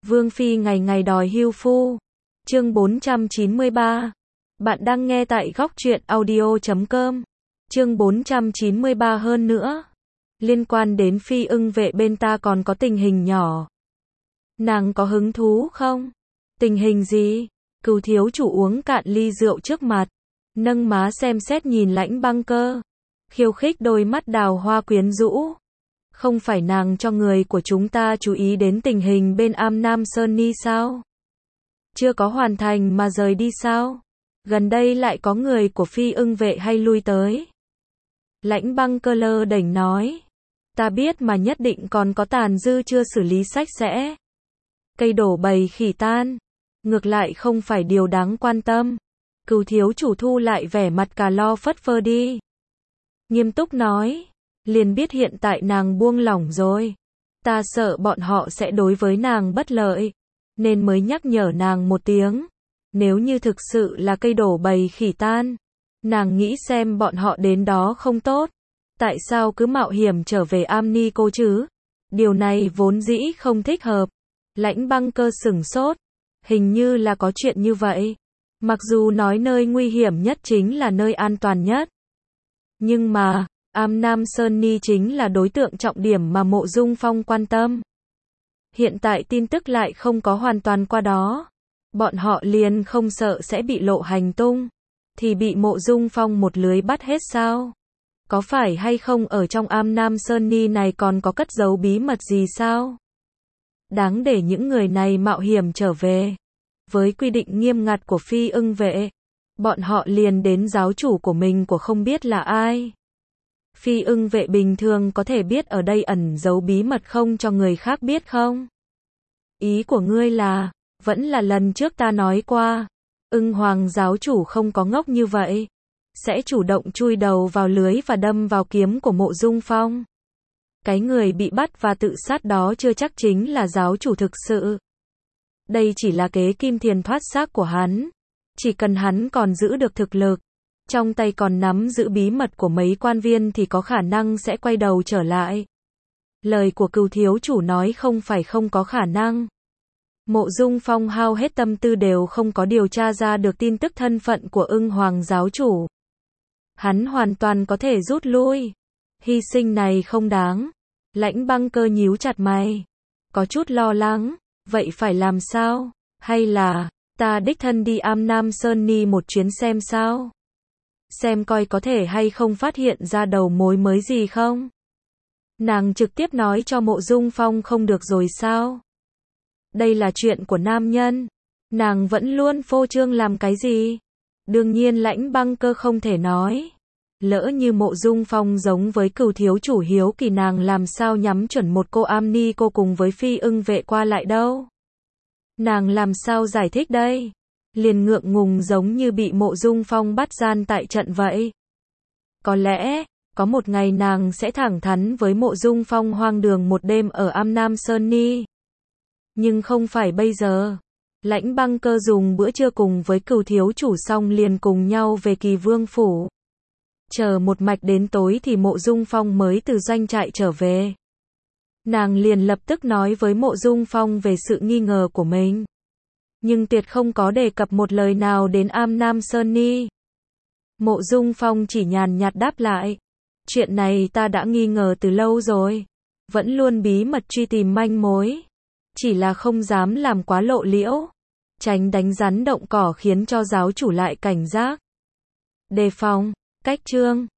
Vương Phi ngày ngày đòi hưu phu. Chương 493. Bạn đang nghe tại góc truyện audio.com. Chương 493 hơn nữa. Liên quan đến Phi Ưng Vệ bên ta còn có tình hình nhỏ. Nàng có hứng thú không? Tình hình gì? Cửu thiếu chủ uống cạn ly rượu trước mặt, nâng má xem xét nhìn Lãnh Băng Cơ, khiêu khích đôi mắt đào hoa quyến rũ. Không phải nàng cho người của chúng ta chú ý đến tình hình bên Am Nam Sơn Ni sao? Chưa có hoàn thành mà rời đi sao? Gần đây lại có người của Phi Ưng Vệ hay lui tới? Lãnh Băng Cơ lơ đễnh nói. Ta biết mà nhất định còn có tàn dư chưa xử lý sạch sẽ. Cây đổ bầy khỉ tan. Ngược lại không phải điều đáng quan tâm. Cửu thiếu chủ thu lại vẻ mặt cà lo phất phơ đi. Nghiêm túc nói. Liền biết hiện tại nàng buông lỏng rồi. Ta sợ bọn họ sẽ đối với nàng bất lợi. Nên mới nhắc nhở nàng một tiếng. Nếu như thực sự là cây đổ bầy khỉ tan. Nàng nghĩ xem bọn họ đến đó không tốt. Tại sao cứ mạo hiểm trở về Am Ni cô chứ? Điều này vốn dĩ không thích hợp. Lãnh Băng Cơ sửng sốt. Hình như là có chuyện như vậy. Mặc dù nói nơi nguy hiểm nhất chính là nơi an toàn nhất. Nhưng mà, Am Nam Sơn Ni chính là đối tượng trọng điểm mà Mộ Dung Phong quan tâm. Hiện tại tin tức lại không có hoàn toàn qua đó. Bọn họ liền không sợ sẽ bị lộ hành tung. Thì bị Mộ Dung Phong một lưới bắt hết sao? Có phải hay không ở trong Am Nam Sơn Ni này còn có cất giấu bí mật gì sao? Đáng để những người này mạo hiểm trở về. Với quy định nghiêm ngặt của Phi Ưng Vệ, bọn họ liền đến giáo chủ của mình của không biết là ai. Phi Ưng Vệ bình thường có thể biết ở đây ẩn giấu bí mật không cho người khác biết không? Ý của ngươi là, vẫn là lần trước ta nói qua, Ưng Hoàng giáo chủ không có ngốc như vậy. Sẽ chủ động chui đầu vào lưới và đâm vào kiếm của Mộ Dung Phong. Cái người bị bắt và tự sát đó chưa chắc chính là giáo chủ thực sự. Đây chỉ là kế kim tiền thoát xác của hắn. Chỉ cần hắn còn giữ được thực lực, trong tay còn nắm giữ bí mật của mấy quan viên thì có khả năng sẽ quay đầu trở lại. Lời của Cửu thiếu chủ nói không phải không có khả năng. Mộ Dung Phong hao hết tâm tư đều không có điều tra ra được tin tức thân phận của Ưng Hoàng giáo chủ. Hắn hoàn toàn có thể rút lui. Hy sinh này không đáng. Lãnh Băng Cơ nhíu chặt mày. Có chút lo lắng. Vậy phải làm sao? Hay là, ta đích thân đi Am Nam Sơn Ni một chuyến xem sao? Xem coi có thể hay không phát hiện ra đầu mối mới gì không? Nàng trực tiếp nói cho Mộ Dung Phong không được rồi sao? Đây là chuyện của nam nhân. Nàng vẫn luôn phô trương làm cái gì? Đương nhiên Lãnh Băng Cơ không thể nói. Lỡ như Mộ Dung Phong giống với Cửu thiếu chủ hiếu kỳ nàng làm sao nhắm chuẩn một cô Am Ni cô cùng với Phi Ưng Vệ qua lại đâu? Nàng làm sao giải thích đây? Liền ngượng ngùng giống như bị Mộ Dung Phong bắt gian tại trận vậy. Có lẽ, có một ngày nàng sẽ thẳng thắn với Mộ Dung Phong hoang đường một đêm ở Am Nam Sơn Ni. Nhưng không phải bây giờ. Lãnh Băng Cơ dùng bữa trưa cùng với Cửu thiếu chủ xong liền cùng nhau về Kỳ Vương phủ. Chờ một mạch đến tối thì Mộ Dung Phong mới từ doanh trại trở về. Nàng liền lập tức nói với Mộ Dung Phong về sự nghi ngờ của mình. Nhưng tuyệt không có đề cập một lời nào đến Am Nam Sơn Ni. Mộ Dung Phong chỉ nhàn nhạt đáp lại. Chuyện này ta đã nghi ngờ từ lâu rồi. Vẫn luôn bí mật truy tìm manh mối. Chỉ là không dám làm quá lộ liễu. Tránh đánh rắn động cỏ khiến cho giáo chủ lại cảnh giác. Đề phòng. Cách chương